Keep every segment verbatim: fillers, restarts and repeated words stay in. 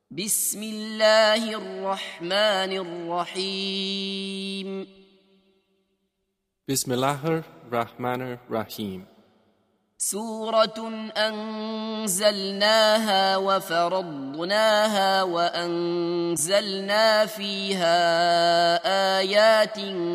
بسم الله الرحمن الرحيم Bismillahir Rahmanir Rahim. سورة أنزلناها وفرضناها وأنزلنا فيها آيات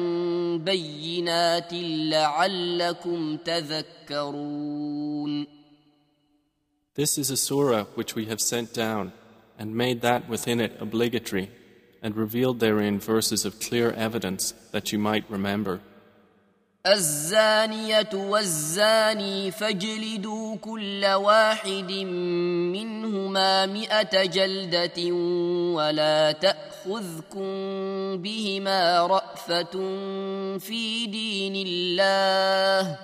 بينات لعلكم تذكرون. This is a surah which we have sent down and made that within it obligatory and revealed therein verses of clear evidence that you might remember. الزانية والزاني فاجلدوا كل واحد منهما مئة جلدة ولا تأخذكم بهما رأفة في دين الله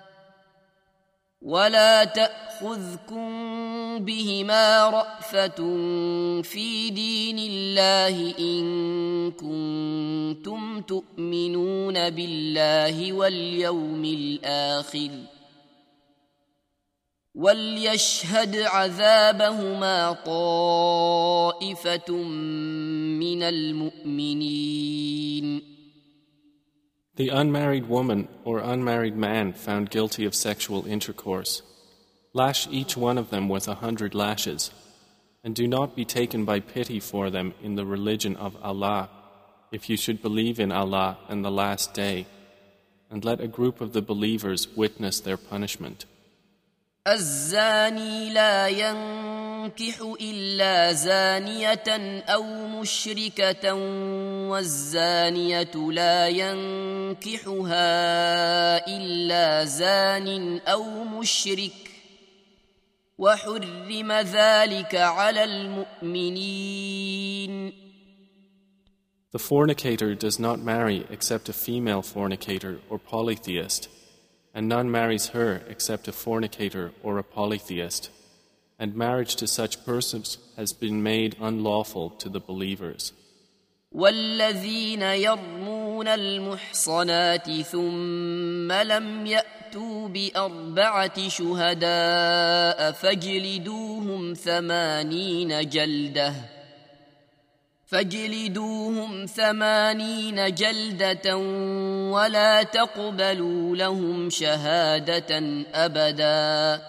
ولا تأخذكم بهما رأفة في دين الله إن كنتم تؤمنون بالله واليوم الآخر وليشهد عذابهما طائفة من المؤمنين. The unmarried woman or unmarried man found guilty of sexual intercourse, lash each one of them with a hundred lashes, and do not be taken by pity for them in the religion of Allah, if you should believe in Allah and the last day, and let a group of the believers witness their punishment. الزاني لا ينكح إلا زانية أو مشركة والزانية لا ينكحها إلا زان أو مشرك وحرم ذلك على المؤمنين. The fornicator does not marry except a female fornicator or polytheist, and none marries her except a fornicator or a polytheist, and marriage to such persons has been made unlawful to the believers. والذين يرمون المحصنات ثم لم يأتوا بأربعة شهداء فاجلدوهم ثمانين جلدة فاجلدوهم ثمانين جلدة ولا تقبلوا لهم شهادة أبدا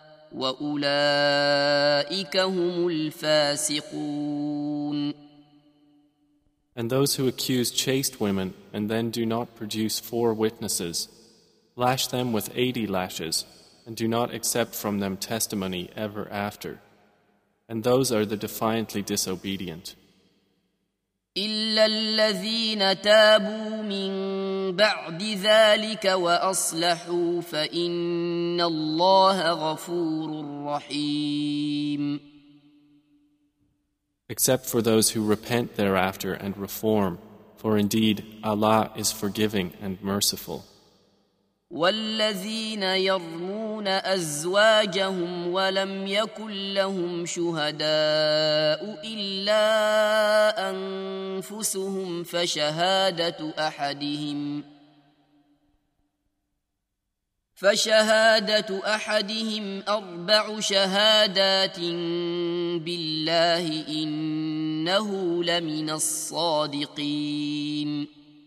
وأولئك هم الفاسقون. And those who accuse chaste women and then do not produce four witnesses, lash them with eighty lashes, and do not accept from them testimony ever after. And those are the defiantly disobedient. إلا الذين تابوا من بعد ذلك وأصلحوا فإن الله غفور رحيم. Except for those who repent thereafter and reform, for indeed Allah is forgiving and merciful. والذين يرمون أزواجهم ولم يكن لهم شهداء إلا أنفسهم فشهادة أحدهم فشهادة أحدهم أربع شهادات بالله إنه لمن الصادقين.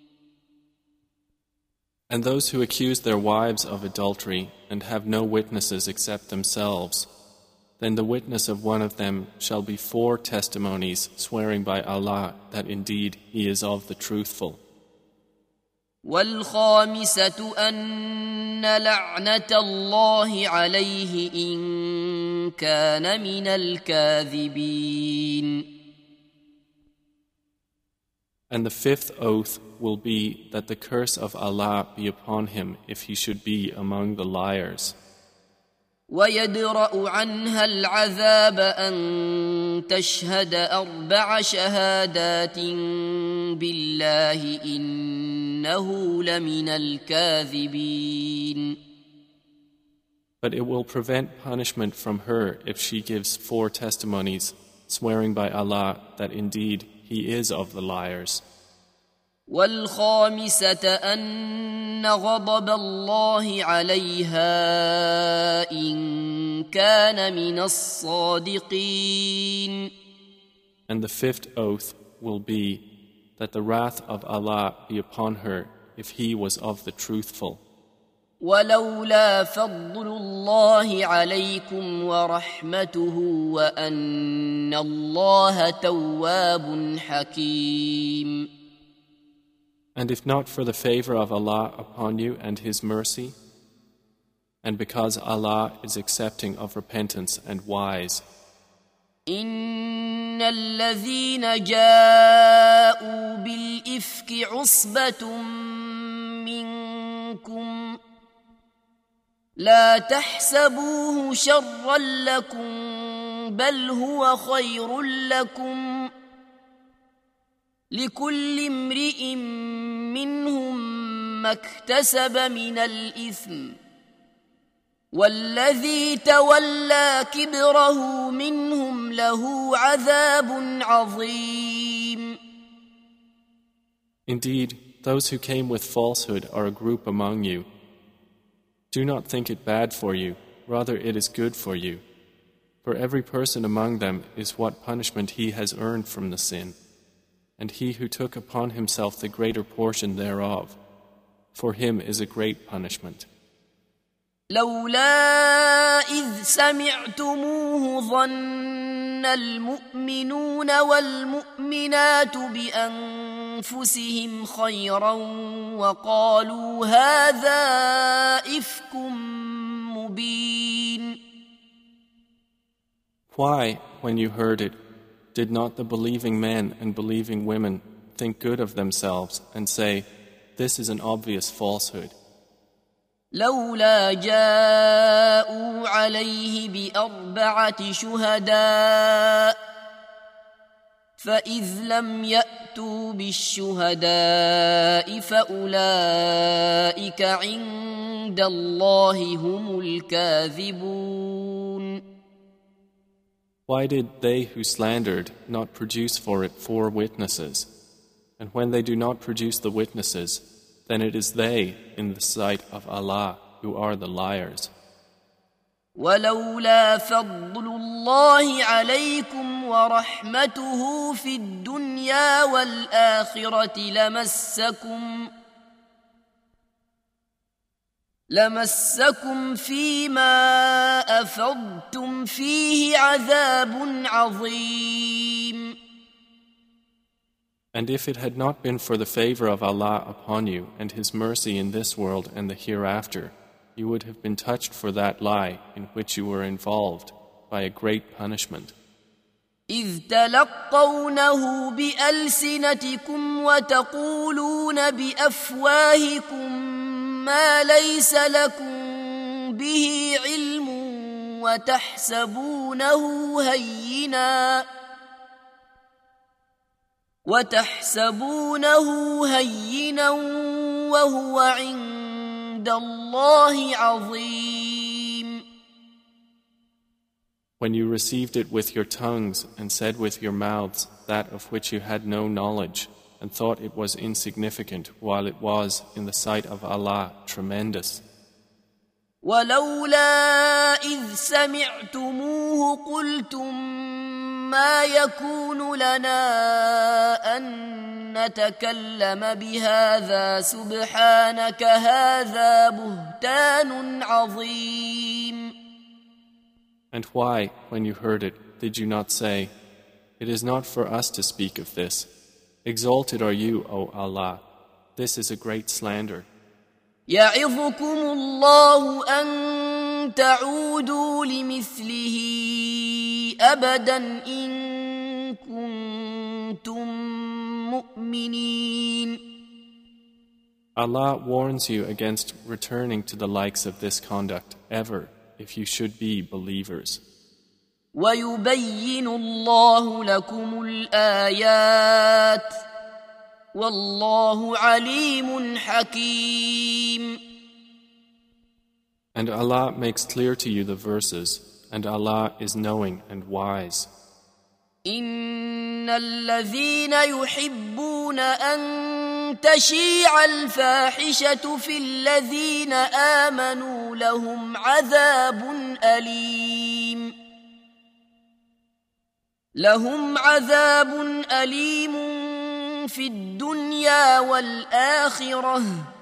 And those who accuse their wives of adultery and have no witnesses except themselves, then the witness of one of them shall be four testimonies swearing by Allah that indeed he is of the truthful. والخامسة أن لعنة الله عليه إن كان من الكاذبين. And the fifth oath will be that the curse of Allah be upon him if he should be among the liars. ويدرأ عنها العذاب أن تشهد أربع شهادات بالله إنه لمن الكاذبين. But it will prevent punishment from her if she gives four testimonies, swearing by Allah that indeed he is of the liars. والخامسة أن غضب الله عليها إن كان من الصادقين. And the fifth oath will be that the wrath of Allah be upon her if he was of the truthful. ولولا فضل الله عليكم ورحمته وأن الله تواب حكيم. And if not for the favor of Allah upon you and His mercy, and because Allah is accepting of repentance and wise, إن الذين جاءوا بالإفك عصبة منكم لا تحسبوه شرا لكم بل هو خير لكم لكل امرئ منهم ما اكتسب من الإثم والذي تولى كبره منهم له عذاب عظيم. Indeed, those who came with falsehood are a group among you. Do not think it bad for you, rather it is good for you. For every person among them is what punishment he has earned from the sin, and he who took upon himself the greater portion thereof, for him is a great punishment. لولا إذ سمعتموه ظن المؤمنون والمؤمنات بأنفسهم خيرا وقالوا هذا إفك مبين. Why, when you heard it, did not the believing men and believing women think good of themselves and say, this is an obvious falsehood? لولا جاءوا عليه بأربعة شهداء فإذ لم يأتوا بالشهداء فأولئك عند الله هم الكاذبون. Why did they who slandered not produce for it four witnesses? And when they do not produce the witnesses, then it is they in the sight of Allah who are the liars. ولولا فضل الله عليكم ورحمته في الدنيا والآخرة لمسكم لمسكم فيما أفضتم فيه عذاب عظيم. And if it had not been for the favor of Allah upon you and His mercy in this world and the hereafter, you would have been touched for that lie in which you were involved by a great punishment. إذ تلقونه بألسنتكم وتقولون بأفواهكم ما ليس لكم به علم وتحسبونه هينا وتحسبونه هينا وهو عند الله عظيم. When you received it with your tongues and said with your mouths that of which you had no knowledge and thought it was insignificant while it was in the sight of Allah tremendous. ولولا إذ سمعتموه قلتم ما يكون لنا أن نتكلم بهذا سبحانك هذا بهتان عظيم. And why, when you heard it, did you not say, it is not for us to speak of this. Exalted are you, O Allah. This is a great slander. يعظكم الله أن تعودوا لمثله أبدا إن كنتم مؤمنين. Allah warns you against returning to the likes of this conduct ever if you should be believers. ويبين الله لكم الآيات والله عليم حكيم. And Allah makes clear to you the verses, and Allah is knowing and wise. إن الذين يحبون أن تشيع الفاحشة في الذين آمنوا لهم عذاب أليم. لهم عذاب أليم في الدنيا والآخرة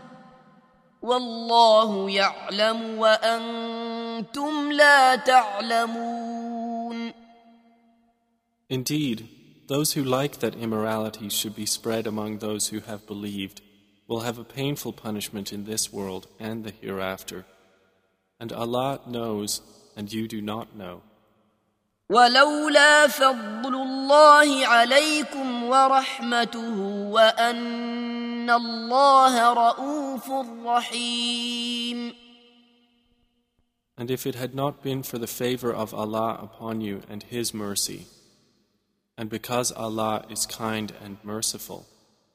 والله يعلم وأنتم لا تعلمون. Indeed, those who like that immorality should be spread among those who have believed will have a painful punishment in this world and the hereafter. And Allah knows, and you do not know. ولولا فضل الله عليكم ورحمته وأن الله رؤوف رحيم. And if it had not been for the favor of Allah upon you and His mercy, and because Allah is kind and merciful.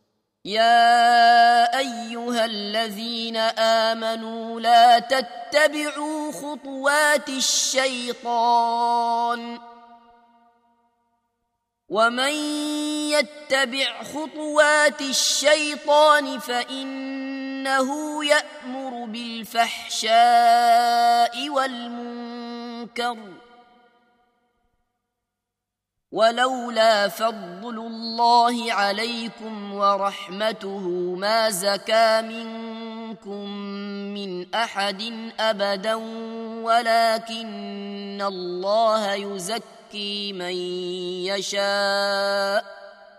يا أيها الذين آمنوا لا تتبعوا خطوات الشيطان ومن يتبع خطوات الشيطان فإنه يأمر بالفحشاء والمنكر ولولا فضل الله عليكم ورحمته ما زكى منكم من أحد أبدا ولكن الله يزكي من يشاء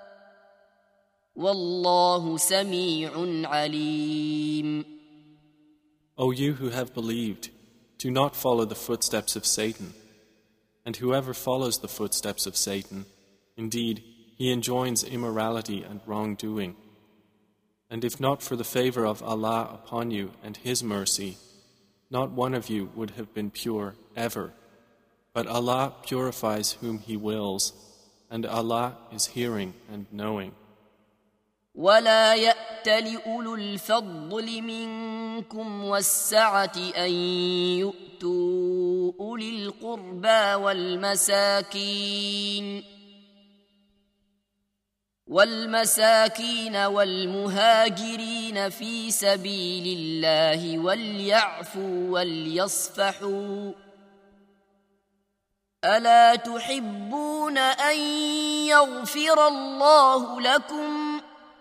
والله سميع عليم. O you who have believed, do not follow the footsteps of Satan. And whoever follows the footsteps of Satan, indeed, he enjoins immorality and wrongdoing. And if not for the favor of Allah upon you and His mercy, not one of you would have been pure ever. But Allah purifies whom He wills, and Allah is hearing and knowing. ولا يأت لأولو الفضل منكم والسعة أن يؤتوا أولي القربى والمساكين والمساكين والمهاجرين في سبيل الله وليعفوا وليصفحوا ألا تحبون أن يغفر الله لكم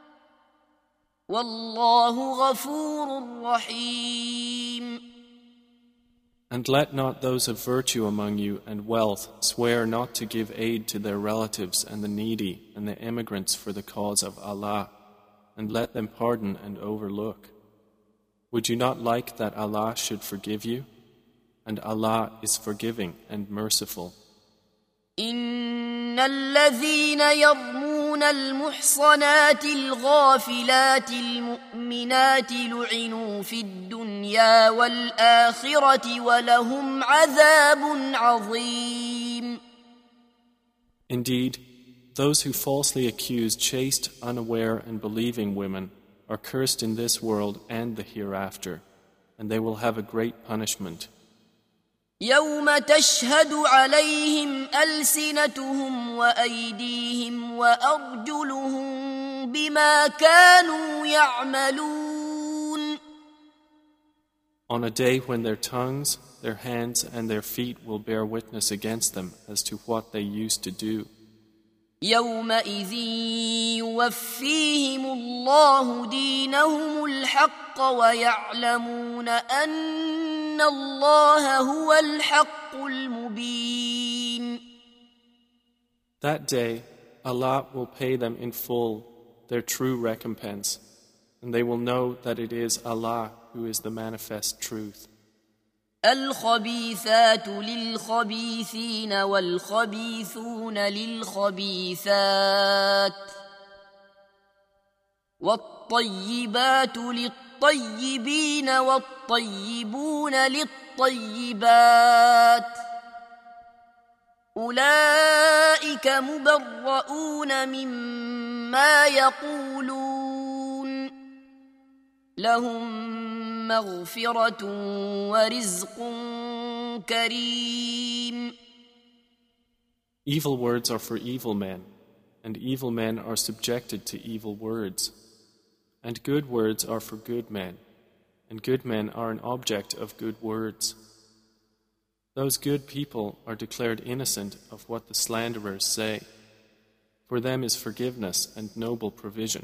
والله غفور رحيم. And let not those of virtue among you and wealth swear not to give aid to their relatives and the needy and the immigrants for the cause of Allah, and let them pardon and overlook. Would you not like that Allah should forgive you? And Allah is forgiving and merciful. إن الذين يرمون المحصنات الغافلات المؤمنات لعنوا في الدنيا والآخرة ولهم عذاب عظيم. Indeed, those who falsely accuse chaste, unaware and believing women are cursed in this world and the hereafter, and they will have a great punishment. يوم تشهد عليهم ألسنتهم وأيديهم وأرجلهم بما كانوا يعملون. On a day when their tongues, their hands and their feet will bear witness against them as to what they used to do. يومئذ يوفيهم الله دينهم الحق ويعلمون أن الله هو الحق المبين. That day, Allah will pay them in full their true recompense, and they will know that it is Allah who is the manifest truth. الخبيثات للخبيثين والخبيثون للخبيثات والطيبات للطيبين والطيبون للطيبات أولئك مبرؤون مما يقولون لهم مغفرة ورزق كريم. Evil words are for evil men, and evil men are subjected to evil words. And good words are for good men, and good men are an object of good words. Those good people are declared innocent of what the slanderers say. For them is forgiveness and noble provision.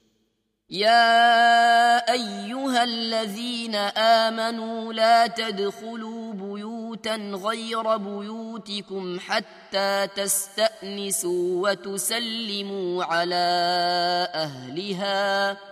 يا أيها الذين آمنوا لا تدخلوا بيوتا غير بيوتكم حتى تستأنسوا وتسلموا على أهلها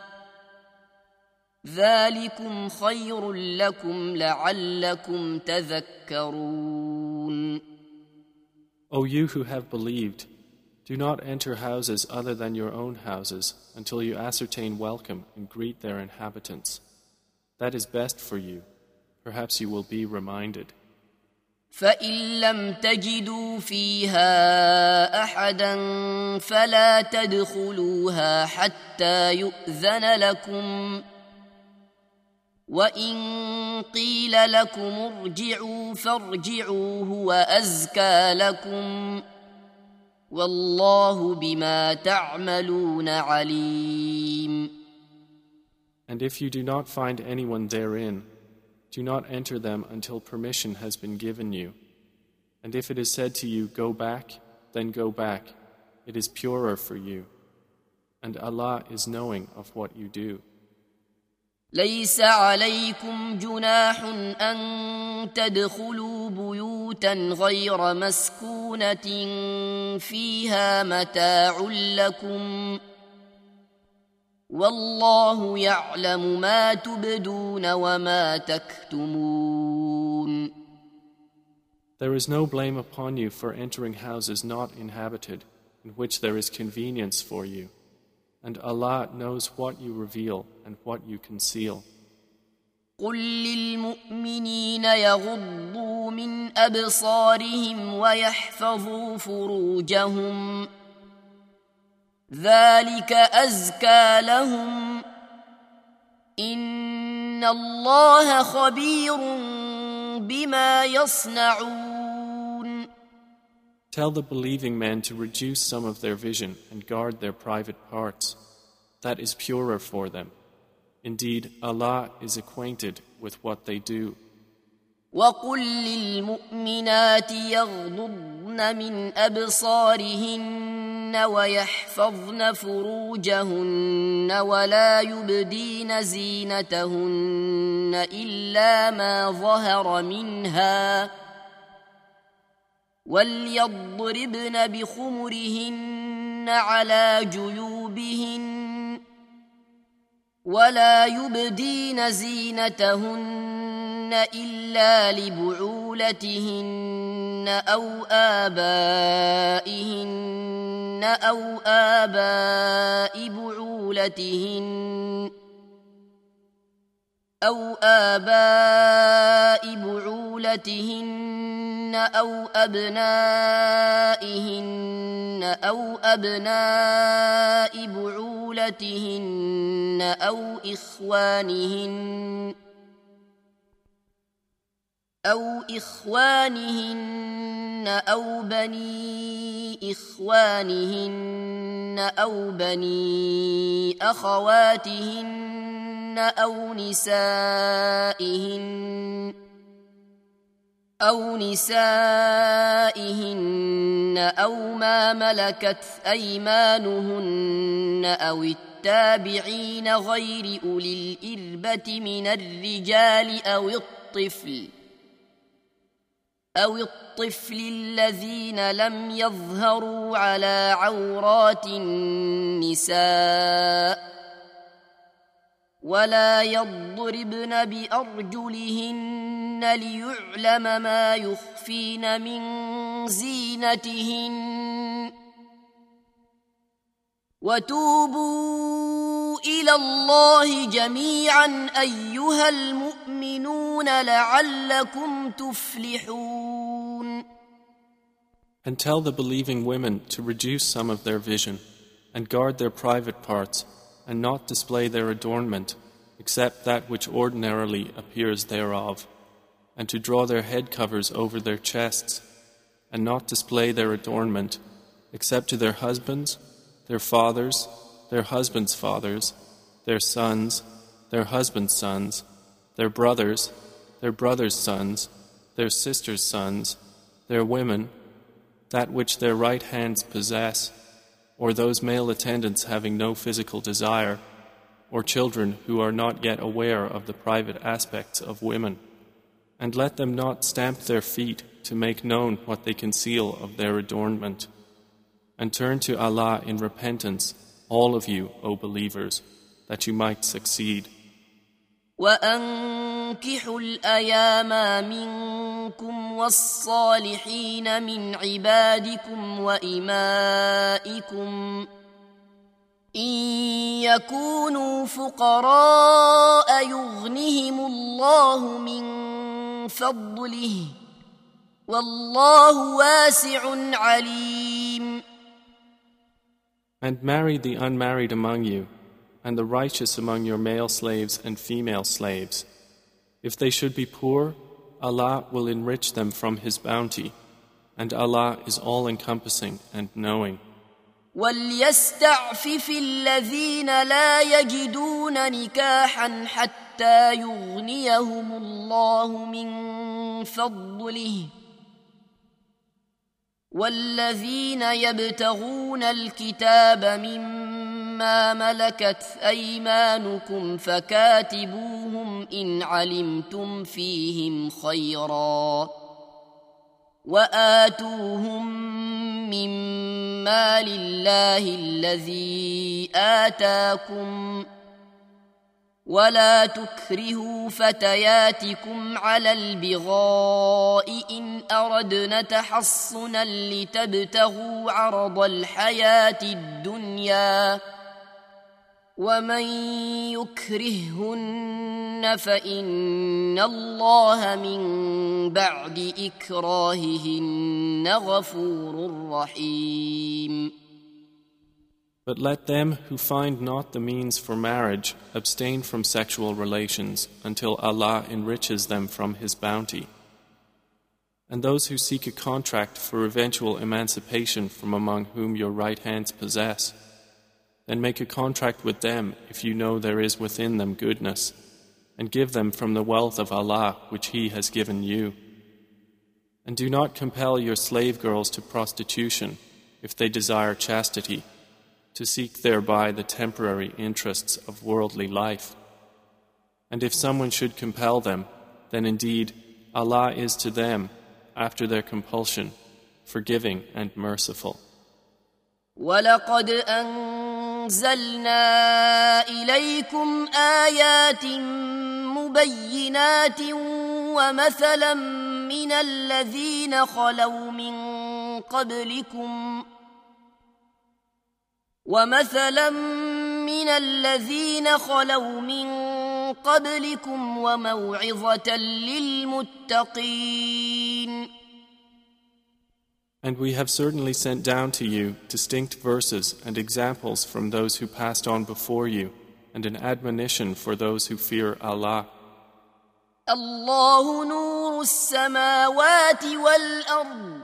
ذلكم خير لكم لعلكم تذكرون. O you who have believed, do not enter houses other than your own houses until you ascertain welcome and greet their inhabitants. That is best for you. Perhaps you will be reminded. فإن لم تجدوا فيها أحدا فلا تدخلوها حتى يؤذن لكم وإن قيل لكم ارجعوا فارجعوا هو أزكى لكم والله بما تعملون عليم. And if you do not find anyone therein, do not enter them until permission has been given you. And if it is said to you, go back, then go back. It is purer for you. And Allah is knowing of what you do. ليس عليكم جناح أن تدخلوا بيوتا غير مسكونة فيها متاع لكم والله يعلم ما تبدون وما تكتمون. There is no blame upon you for entering houses not inhabited, in which there is convenience for you. And Allah knows what you reveal and what you conceal. قل للمؤمنين يغضوا من أبصارهم ويحفظوا فروجهم ذلك أزكى لهم إن الله خبير بما يصنعون. Tell the believing men to reduce some of their vision and guard their private parts. That is purer for them. Indeed, Allah is acquainted with what they do. وَقُلْ لِلْمُؤْمِنَاتِ يَغْضُضْنَ مِنْ أَبْصَارِهِنَّ وَيَحْفَظْنَ فُرُوجَهُنَّ وَلَا يُبْدِينَ زِينَتَهُنَّ إِلَّا مَا ظَهَرَ مِنْهَا وَلْيَضْرِبْنَ بِخُمُرِهِنَّ عَلَى جُيُوبِهِنَّ ولا يبدين زينتهن إلا لبعولتهن أو آبائهن أو آباء بعولتهن أو آباء بعولتهن أو أبنائهن أو أبناء بعولتهن أو إخوانهن أو إخوانهن أو بني إخوانهن أو بني أخواتهن أو نسائهن أو نسائهن أو ما ملكت أيمانهن أو التابعين غير أولي الإربة من الرجال أو الطفل أو الطفل الذين لم يظهروا على عورات النساء ولا يضربن بأرجلهن ليعلم ما يخفين من زينتهن وتوبوا إلى الله جميعا أيها المؤمنون لعلكم تفلحون. And tell the believing women to reduce some of their vision and guard their private parts and not display their adornment except that which ordinarily appears thereof, and to draw their head covers over their chests and not display their adornment except to their husbands, their fathers, their husbands' fathers, their sons, their husbands' sons, their brothers, their brothers' sons, their sisters' sons, their women, that which their right hands possess, or those male attendants having no physical desire, or children who are not yet aware of the private aspects of women. And let them not stamp their feet to make known what they conceal of their adornment. And turn to Allah in repentance, all of you, O believers, that you might succeed. وأنكحوا الأيام منكم والصالحين من عبادكم وإمائكم إن يكونوا فقراء يغنهم الله من فضله والله واسع عليم. And marry the unmarried among you, and the righteous among your male slaves and female slaves. If they should be poor, Allah will enrich them from His bounty, and Allah is all-encompassing and knowing. وَلْيَسْتَعْفِفِ الَّذِينَ لَا يَجِدُونَ نِكَاحًا حَتَّى يُغْنِيَهُمُ اللَّهُ مِنْ فَضْلِهِ وَالَّذِينَ يَبْتَغُونَ الْكِتَابَ مِمَّا مَلَكَتْ أَيْمَانُكُمْ فَكَاتِبُوهُمْ إِنْ عَلِمْتُمْ فِيهِمْ خَيْرًا وَآتُوهُمْ مِمَّا لِلَّهِ الَّذِي آتَاكُمْ وَلَا تُكْرِهُوا فَتَيَاتِكُمْ عَلَى الْبِغَاءِ إِنْ أَرَدْنَ تَحَصُّنًا لِتَبْتَغُوا عَرَضَ الْحَيَاةِ الدُّنْيَا وَمَنْ يُكْرِههُّنَّ فَإِنَّ اللَّهَ مِنْ بَعْدِ إِكْرَاهِهِنَّ غَفُورٌ رَحِيمٌ. But let them who find not the means for marriage abstain from sexual relations until Allah enriches them from His bounty. And those who seek a contract for eventual emancipation from among whom your right hands possess, then make a contract with them if you know there is within them goodness, and give them from the wealth of Allah which He has given you. And do not compel your slave girls to prostitution if they desire chastity, to seek thereby the temporary interests of worldly life. And if someone should compel them, then indeed Allah is to them, after their compulsion, forgiving and merciful. وَلَقَدْ أَنزَلْنَا إِلَيْكُمْ آيَاتٍ مُبَيِّنَاتٍ وَمَثَلًا مِنَ الَّذِينَ خَلَوْا مِن قَبْلِكُمْ وَمَثَلًا مِنَ الَّذِينَ خَلَوْا مِن قَبْلِكُمْ وَمَوْعِظَةً لِلْمُتَّقِينَ. And we have certainly sent down to you distinct verses and examples from those who passed on before you, and an admonition for those who fear Allah. الله نور السماوات والأرض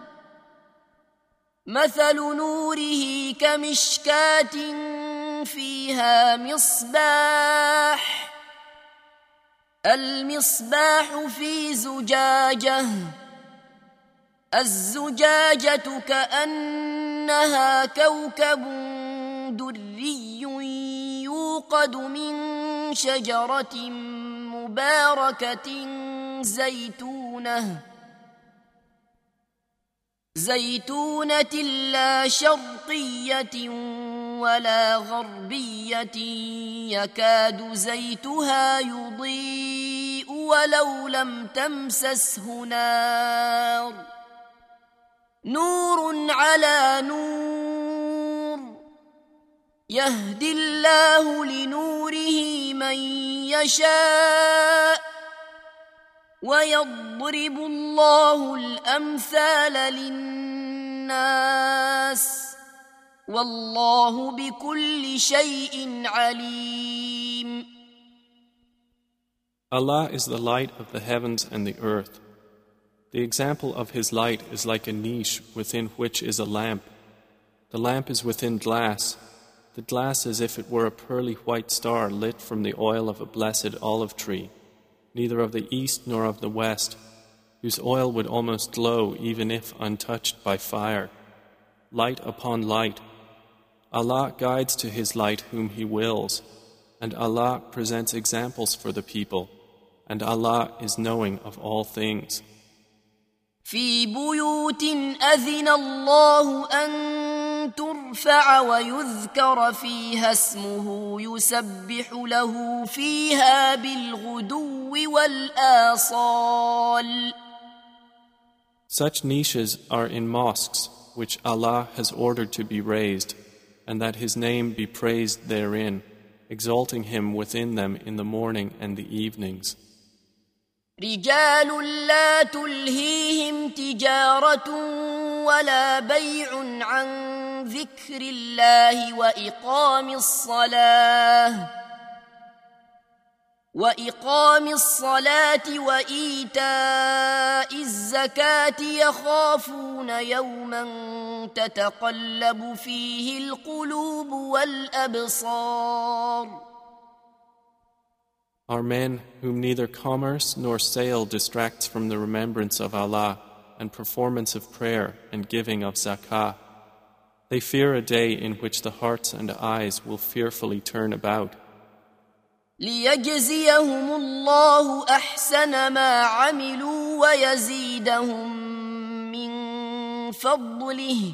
مثل نوره كمشكاة فيها مصباح المصباح في زجاجة الزجاجة كأنها كوكب دري يوقد من شجرة مباركة زيتونة زيتونة لا شرقية ولا غربية يكاد زيتها يضيء ولو لم تمسسه نار نور على نور يهدي الله لنوره من يشاء ويضرب الله الأمثال للناس والله بكل شيء عليم. Allah is the light of the heavens and the earth. The example of His light is like a niche within which is a lamp. The lamp is within glass, the glass as if it were a pearly white star lit from the oil of a blessed olive tree, neither of the east nor of the west, whose oil would almost glow even if untouched by fire, light upon light. Allah guides to His light whom He wills, and Allah presents examples for the people, and Allah is knowing of all things. في بيوت أذن الله أن ترفع ويذكر فيها اسمه يسبح له فيها بالغدو والآصال. Such niches are in mosques which Allah has ordered to be raised, and that His name be praised therein, exalting Him within them in the morning and the evenings. رجال لا تلهيهم تجارة ولا بيع عن ذكر الله وإقام الصلاة وإقام الصلاة وإيتاء الزكاة يخافون يوما تتقلب فيه القلوب والأبصار. Are men whom neither commerce nor sale distracts from the remembrance of Allah and performance of prayer and giving of zakah. They fear a day in which the hearts and eyes will fearfully turn about. ليجزيهم الله أحسن ما عملوا ويزيدهم من فضله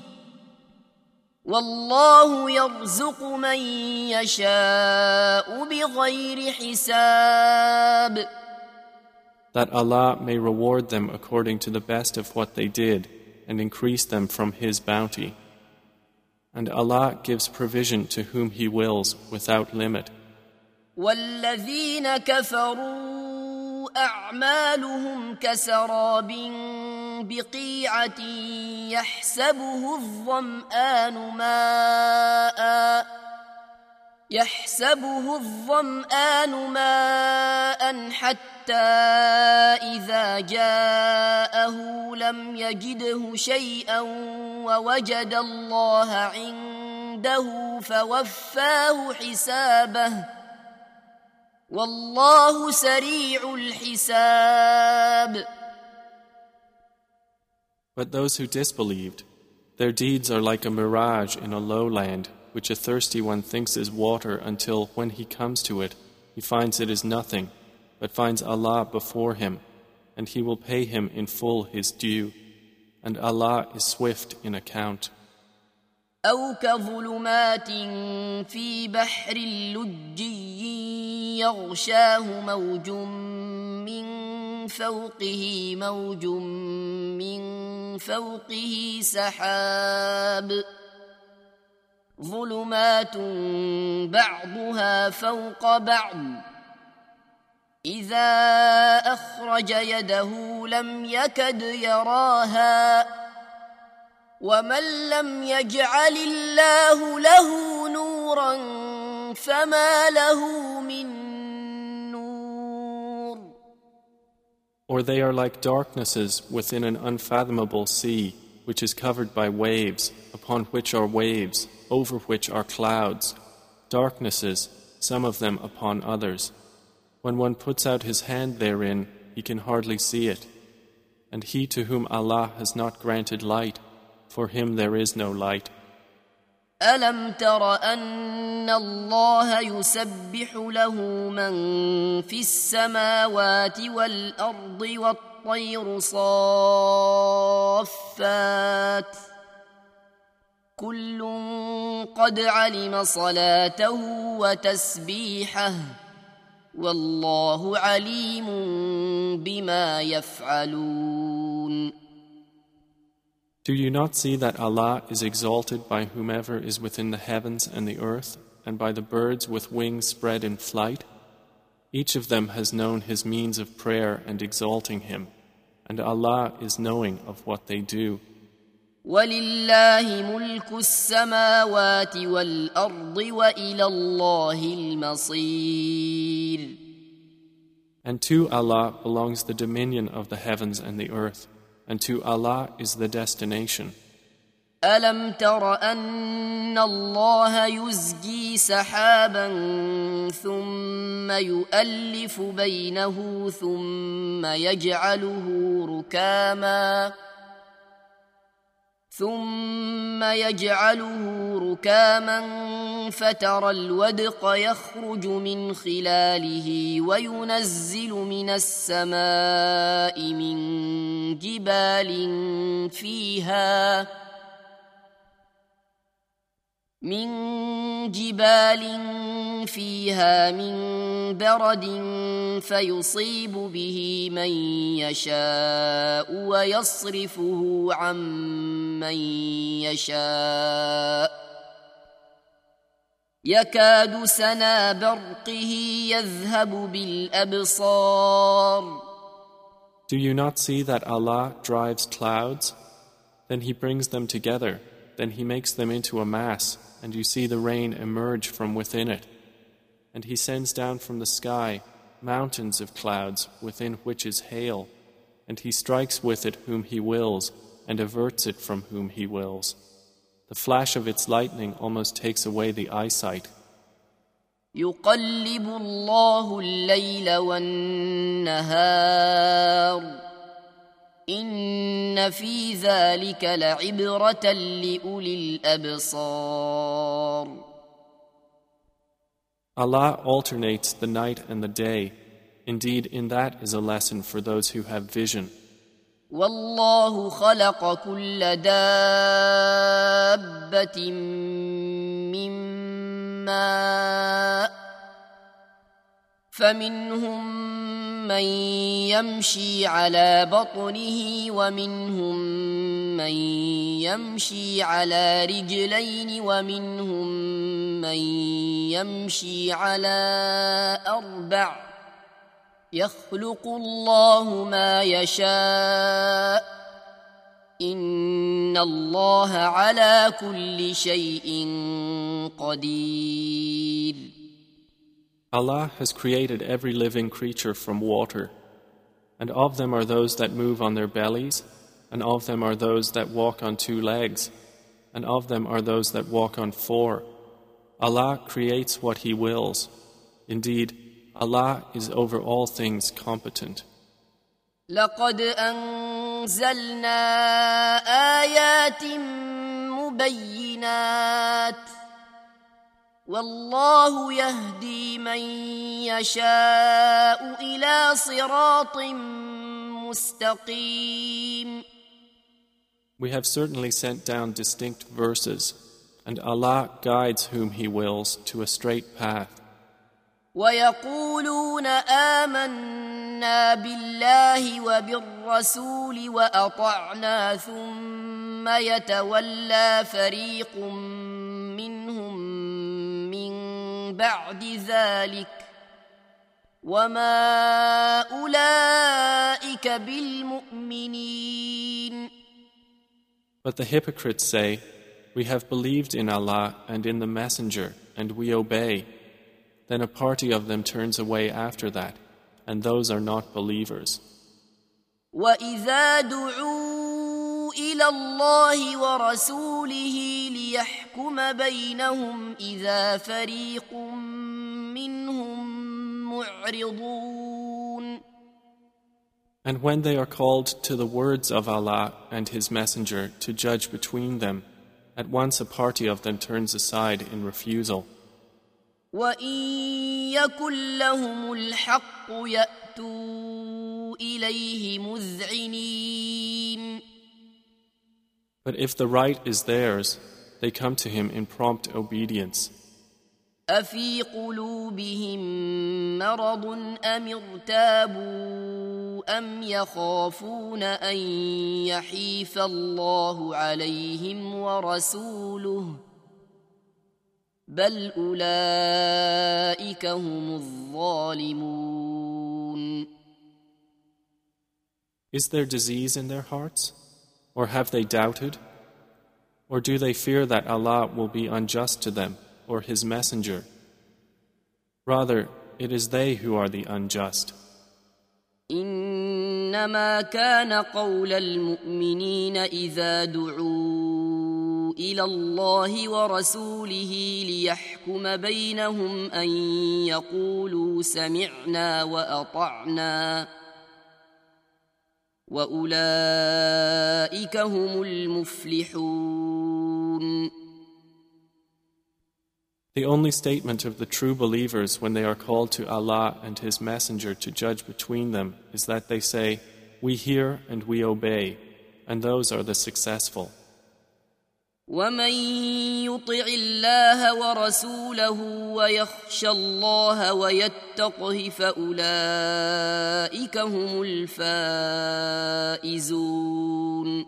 والله يرزق من يشاء بغير حساب. That Allah may reward them according to the best of what they did and increase them from His bounty. And Allah gives provision to whom He wills without limit. والذين كفروا أعمالهم كسراب بقيعة يحسبه الظمآن ماء يحسبه الظمآن ماء حتى إذا جاءه لم يجده شيئا ووجد الله عنده فوفاه حسابه والله سريع الحساب. But those who disbelieved, their deeds are like a mirage in a lowland, which a thirsty one thinks is water until, when he comes to it, he finds it is nothing, but finds Allah before him, and He will pay him in full his due, and Allah is swift in account. أو كظلمات في بحر لجي يغشاه موج من فوقه موج من فوقه سحاب ظلمات بعضها فوق بعض إذا أخرج يده لم يكد يراها ومن لم يجعل الله له نورا فما له من نور. Or they are like darknesses within an unfathomable sea, which is covered by waves, upon which are waves, over which are clouds, darknesses, some of them upon others. When one puts out his hand therein, he can hardly see it. And he to whom Allah has not granted light, for him there is no light. ألم تر أن الله يسبح له من في السماوات والأرض والطير صافات كل قد علم صلاته وتسبيحه والله عليم بما يفعلون. Do you not see that Allah is exalted by whomever is within the heavens and the earth, and by the birds with wings spread in flight? Each of them has known his means of prayer and exalting Him, and Allah is knowing of what they do. وَلِلَّهِ مُلْكُ السَّمَاوَاتِ وَالْأَرْضِ وَإِلَى اللَّهِ الْمَصِيرُ. And to Allah belongs the dominion of the heavens and the earth, and to Allah is the destination. ألم تر أن الله يزجي سحابا ثم يؤلف بينه ثم يجعله ركاما ثم يجعله ركاما فترى الودق يخرج من خلاله وينزل من السماء من جبال فيها من جبال فيها من برد فيصيب به من يشاء ويصرفه عن من يشاء يكاد سنا برقه يذهب بالأبصار. Do you not see that Allah drives clouds? Then He brings them together, then He makes them into a mass, and you see the rain emerge from within it. And He sends down from the sky mountains of clouds within which is hail, and He strikes with it whom He wills and averts it from whom He wills. The flash of its lightning almost takes away the eyesight. يقلب الله الليل والنهار إن في ذلك لعبرة لأولي الأبصار. Allah alternates the night and the day. Indeed, in that is a lesson for those who have vision. والله خلق كل دابة من ماء فمنهم من يمشي على بطنه ومنهم من يمشي على رجلين ومنهم من يمشي على أربع يخلق الله ما يشاء إن الله على كل شيء قدير. Allah has created every living creature from water, and of them are those that move on their bellies, and of them are those that walk on two legs, and of them are those that walk on four. Allah creates what He wills. Indeed, Allah is over all things competent. لقد أنزلنا آيات مبينات والله يهدي من يشاء إلى صراط مستقيم. We have certainly sent down distinct verses, and Allah guides whom He wills to a straight path. ويقولون آمنا بالله وبالرسول وأطعنا ثم يتولى فريق منهم من بعد ذلك وما أولئك بالمؤمنين. But the hypocrites say, we have believed in Allah and in the Messenger, and we obey. Then a party of them turns away after that, and those are not believers. وَإِذَا دُعُوا إِلَى اللَّهِ وَرَسُولِهِ لِيَحْكُمَ بَيْنَهُمْ إِذَا فَرِيقٌ مِّنْهُمْ مُعْرِضُونَ. And when they are called to the words of Allah and His Messenger to judge between them, at once a party of them turns aside in refusal. وَإِن يَكُن لَّهُمُ الْحَقُّ يَأْتُوا إِلَيْهِ مُذْعِنِينَ. But if the right is theirs, they come to Him in prompt obedience. أَفِي قُلُوبِهِم مَّرَضٌ أَمِ ارْتَابُوا أَمْ يَخَافُونَ أَن يَحِيفَ اللَّهُ عَلَيْهِمْ وَرَسُولُهُ بل أولئك هم الظالمون. Is there disease in their hearts? Or have they doubted? Or do they fear that Allah will be unjust to them or His Messenger? Rather, it is they who are the unjust. إنما كان قول المؤمنين إذا دعوا إلى الله ورسوله ليحكم بينهم أن يقولوا سمعنا وأطعنا وأولئك هم المفلحون. The only statement of the true believers when they are called to Allah and His Messenger to judge between them is that they say, "We hear and we obey," and those are the successful. ومن يطع الله ورسوله ويخشى الله ويتقه فأولئك هم الفائزون.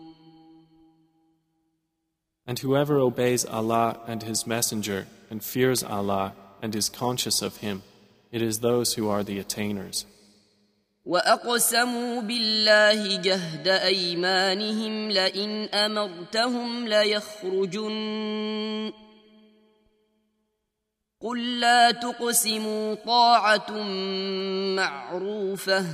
And whoever obeys Allah and His Messenger and fears Allah and is conscious of Him, it is those who are the attainers. وأقسموا بالله جهد أيمانهم لئن أمرتهم ليخرجن قل لا تقسموا طاعة معروفة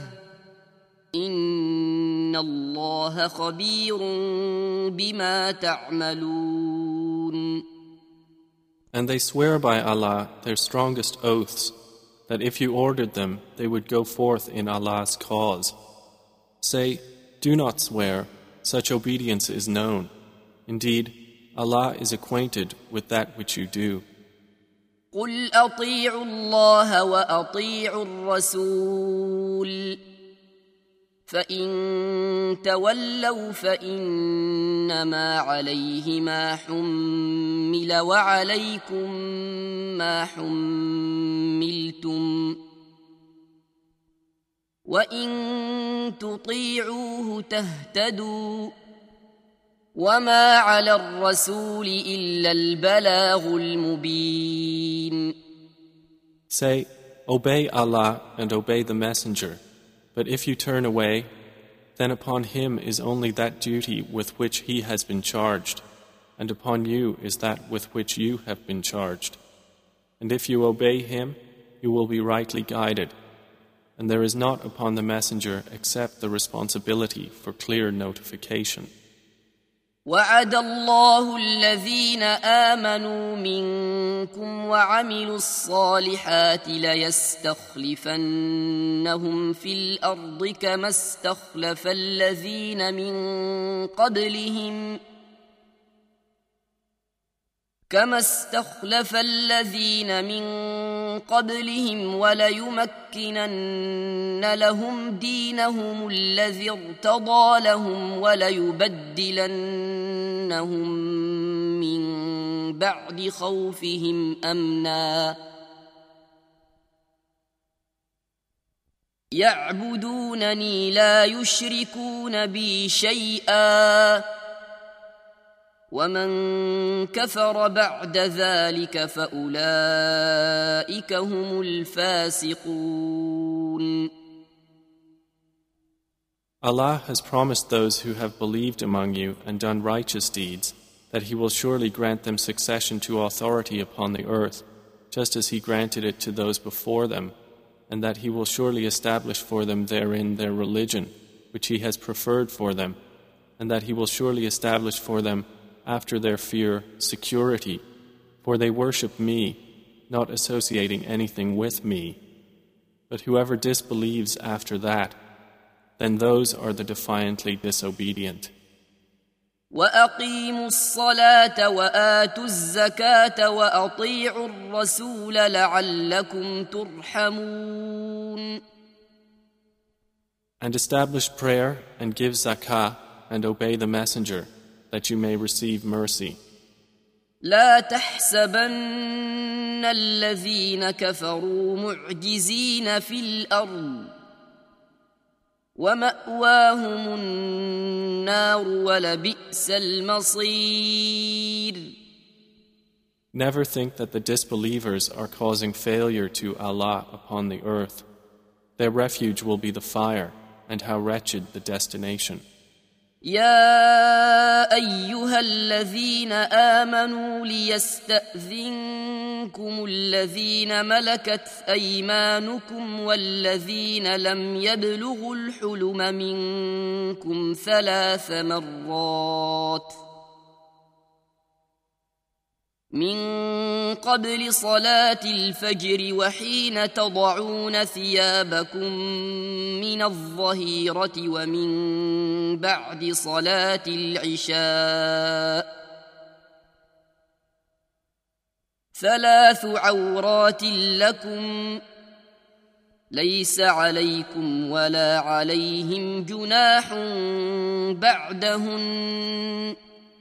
إن الله خبير بما تعملون. And they swear by Allah their strongest oaths that if you ordered them, they would go forth in Allah's cause. Say, do not swear, such obedience is known. Indeed, Allah is acquainted with that which you do. قل أطيعوا الله وأطيعوا الرسول فإن تولوا فإنما عليه ما حمل وعليكم ما حملتم وإن تطيعوه تهتدوا وما على الرسول إلا البلاغ المبين. Say, obey Allah and obey the Messenger. But if you turn away, then upon him is only that duty with which he has been charged, and upon you is that with which you have been charged. And if you obey him, you will be rightly guided. And there is not upon the Messenger except the responsibility for clear notification. وعد الله الذين آمنوا منكم وعملوا الصالحات ليستخلفنهم في الأرض كما استخلف الذين من قبلهم كما استخلف الذين من قبلهم وليمكنن لهم دينهم الذي ارتضى لهم وليبدلنهم من بعد خوفهم أمنا يعبدونني لا يشركون بي شيئا ومن كفر بعد ذلك فأولئك هم الفاسقون. Allah has promised those who have believed among you and done righteous deeds that He will surely grant them succession to authority upon the earth, just as He granted it to those before them, and that He will surely establish for them therein their religion, which He has preferred for them, and that He will surely establish for them after their fear, security, for they worship me, not associating anything with me. But whoever disbelieves after that, then those are the defiantly disobedient. وَأَقِيمُوا الصَّلَاةَ وَآتُوا الزَّكَاةَ وَأَطِيعُوا الرَّسُولَ لَعَلَّكُمْ تُرْحَمُونَ. And establish prayer and give zakah and obey the Messenger, that you may receive mercy. لا تحسبن الذين كفروا معجزين في الأرض ومأواهم النار ولبئس المصير. Never think that the disbelievers are causing failure to Allah upon the earth. Their refuge will be the fire, and how wretched the destination. يا أيها الذين آمنوا ليستأذنكم الذين ملكت أيمانكم والذين لم يبلغوا الحلم منكم ثلاث مرات من قبل صلاة الفجر وحين تضعون ثيابكم من الظهيرة ومن بعد صلاة العشاء ثلاث عورات لكم ليس عليكم ولا عليهم جناح بعدهن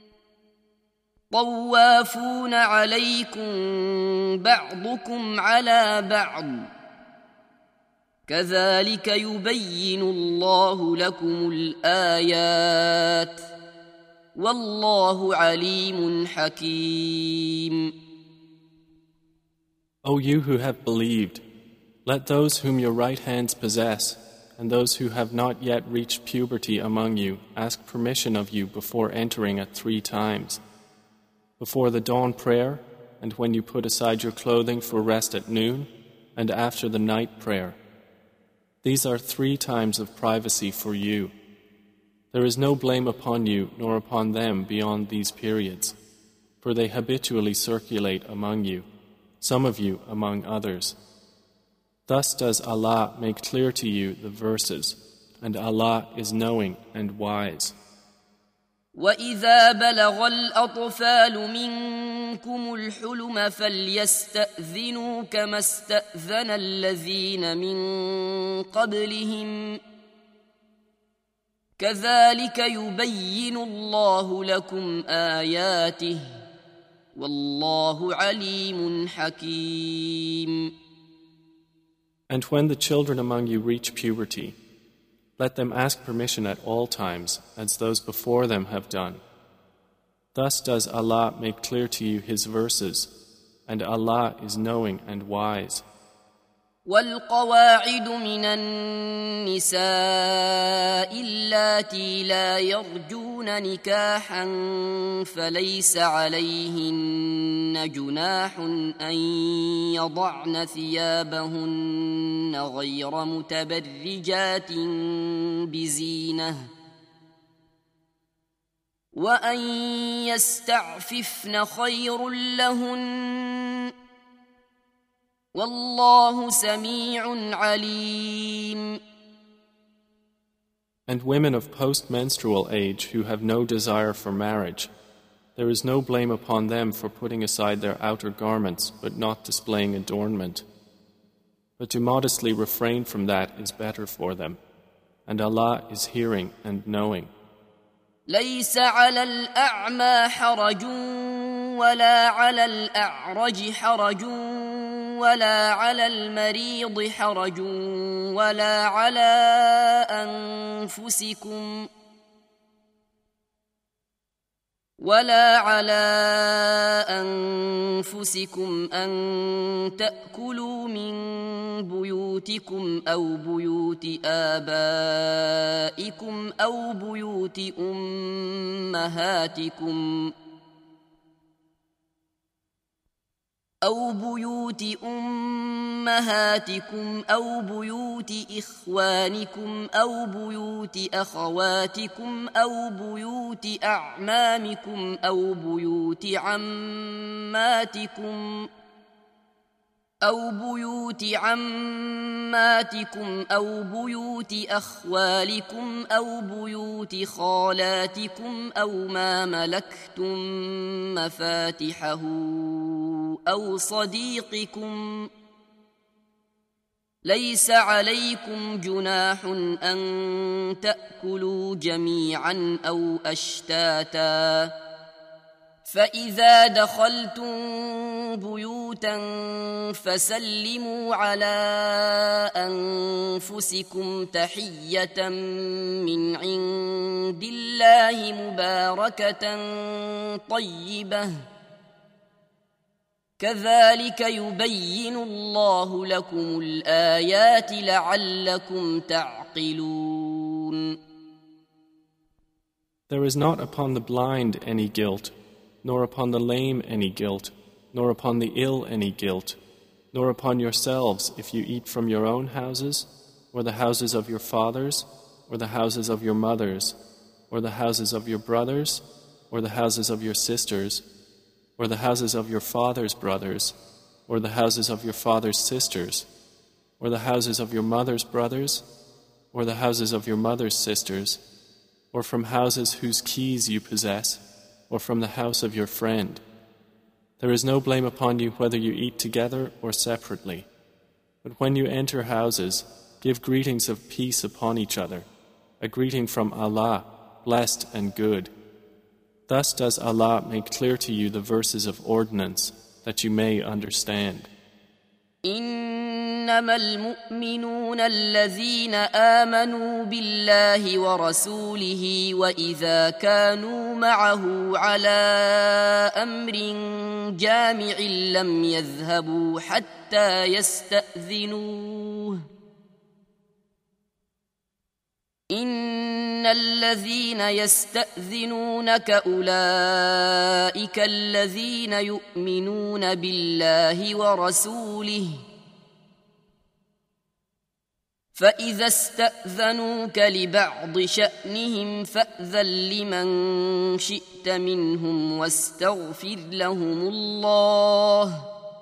طوافون عليكم بعضكم على بعض كذلك يبين الله لكم الآيات والله عليم حكيم. O you who have believed, let those whom your right hands possess and those who have not yet reached puberty among you ask permission of you before entering at three times. Before the dawn prayer, and when you put aside your clothing for rest at noon, and after the night prayer. These are three times of privacy for you. There is no blame upon you nor upon them beyond these periods, for they habitually circulate among you, some of you among others. Thus does Allah make clear to you the verses, and Allah is knowing and wise. وَإِذَا بَلَغَ الْأَطْفَالُ مِنكُمُ الْحُلُمَ فَلْيَسْتَأْذِنُوا كَمَا اسْتَأْذَنَ الَّذِينَ مِن قَبْلِهِمْ كَذَلِكَ يُبَيِّنُ اللَّهُ لَكُمْ آيَاتِهِ وَاللَّهُ عَلِيمٌ حَكِيمٌ. And when the children among you reach puberty, let them ask permission at all times, as those before them have done. Thus does Allah make clear to you His verses, and Allah is knowing and wise. وَالْقَوَاعِدُ مِنَ النِّسَاءِ اللَّاتِي لَا يَرْجُونَ نِكَاحًا فَلَيْسَ عَلَيْهِنَّ جُنَاحٌ أَن يَضَعْنَ ثِيَابَهُنَّ غَيْرَ مُتَبَرِّجَاتٍ بِزِينَةٍ وَأَن يَسْتَعْفِفْنَ خَيْرٌ لَّهُنَّ وَاللَّهُ سَمِيعٌ عَلِيمٌ. And women of post-menstrual age who have no desire for marriage, there is no blame upon them for putting aside their outer garments but not displaying adornment. But to modestly refrain from that is better for them, and Allah is hearing and knowing. لَيْسَ عَلَى الْأَعْمَى حَرَجٌ وَلَا عَلَى الْأَعْرَجِ حَرَجٌ ولا على المريض حرج ولا على أنفسكم ولا على أنفسكم أن تأكلوا من بيوتكم أو بيوت آبائكم أو بيوت أمهاتكم أو بيوت أمهاتكم أو بيوت إخوانكم أو بيوت أخواتكم أو بيوت أعمامكم أو بيوت عماتكم أو بيوت عماتكم أو بيوت أخوالكم أو بيوت خالاتكم أو ما ملكتم مفاتحه أو صديقكم ليس عليكم جناح أن تأكلوا جميعا أو أشتاتا فإذا دخلتم بيوتا فسلموا على أنفسكم تحية من عند الله مباركة طيبة كذلك يبين الله لكم الآيات لعلكم تعقلون. There is not upon the blind any guilt, nor upon the lame any guilt, nor upon the ill any guilt, nor upon yourselves if you eat from your own houses, or the houses of your fathers, or the houses of your mothers, or the houses of your brothers, or the houses of your sisters, or the houses of your father's brothers, or the houses of your father's sisters, or the houses of your mother's brothers, or the houses of your mother's sisters, or from houses whose keys you possess, or from the house of your friend. There is no blame upon you whether you eat together or separately. But when you enter houses, give greetings of peace upon each other, a greeting from Allah, blessed and good. Thus does Allah make clear to you the verses of ordinance, that you may understand. إنما المؤمنون الذين آمنوا بالله ورسوله وإذا كانوا معه على أمر جامع لم يذهبوا حتى يستأذنوه إن الذين يستأذنونك أولئك الذين يؤمنون بالله ورسوله فإذا استأذنوك لبعض شأنهم فأذن لمن شئت منهم واستغفر لهم الله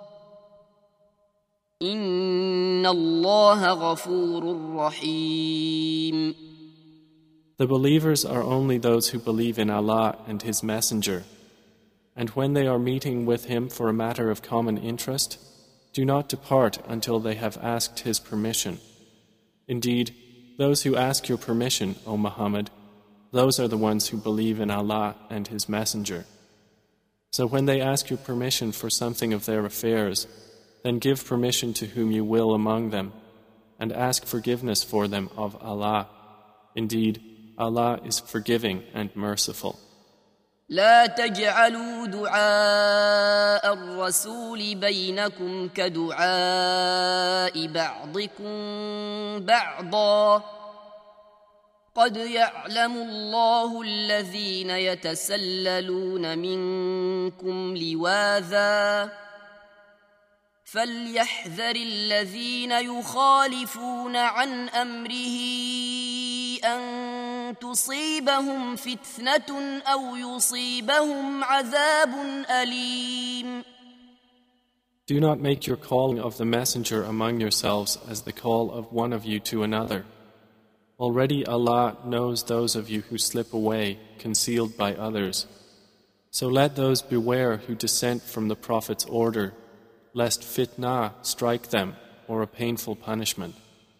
إن الله غفور رحيم. The believers are only those who believe in Allah and His Messenger. And when they are meeting with Him for a matter of common interest, do not depart until they have asked His permission. Indeed, those who ask your permission, O Muhammad, those are the ones who believe in Allah and His Messenger. So when they ask your permission for something of their affairs, then give permission to whom you will among them, and ask forgiveness for them of Allah. Indeed, Allah is forgiving and merciful. لا تجعلوا دعاء الرسول بينكم كدعاء بعضكم بعضا قد يعلم الله الذين يتسللون منكم لواذا فليحذر الذين يخالفون عن أمره أن تصيبهم فتنة أو يصيبهم عذاب أليم. Do not make your calling of the messenger among yourselves as the call of one of you to another. Already Allah knows those of you who slip away, concealed by others. So let those beware who dissent from the Prophet's order, lest fitna strike them or a painful punishment.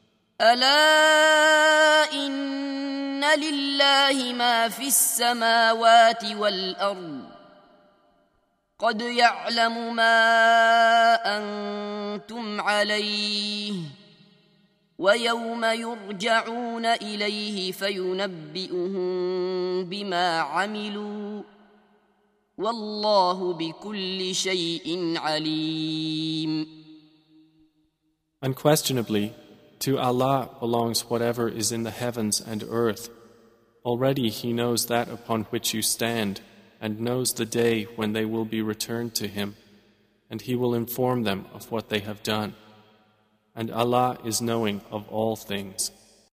ألا إن لله ما في السماوات والأرض قد يعلم ما أنتم عليه ويوم يرجعون إليه فينبئهم بما عملوا والله بكل شيء عليم. Unquestionably, to Allah belongs whatever is in the heavens and earth. Already He knows that upon which you stand, and knows the day when they will be returned to Him, and He will inform them of what they have done. And Allah is knowing of all things.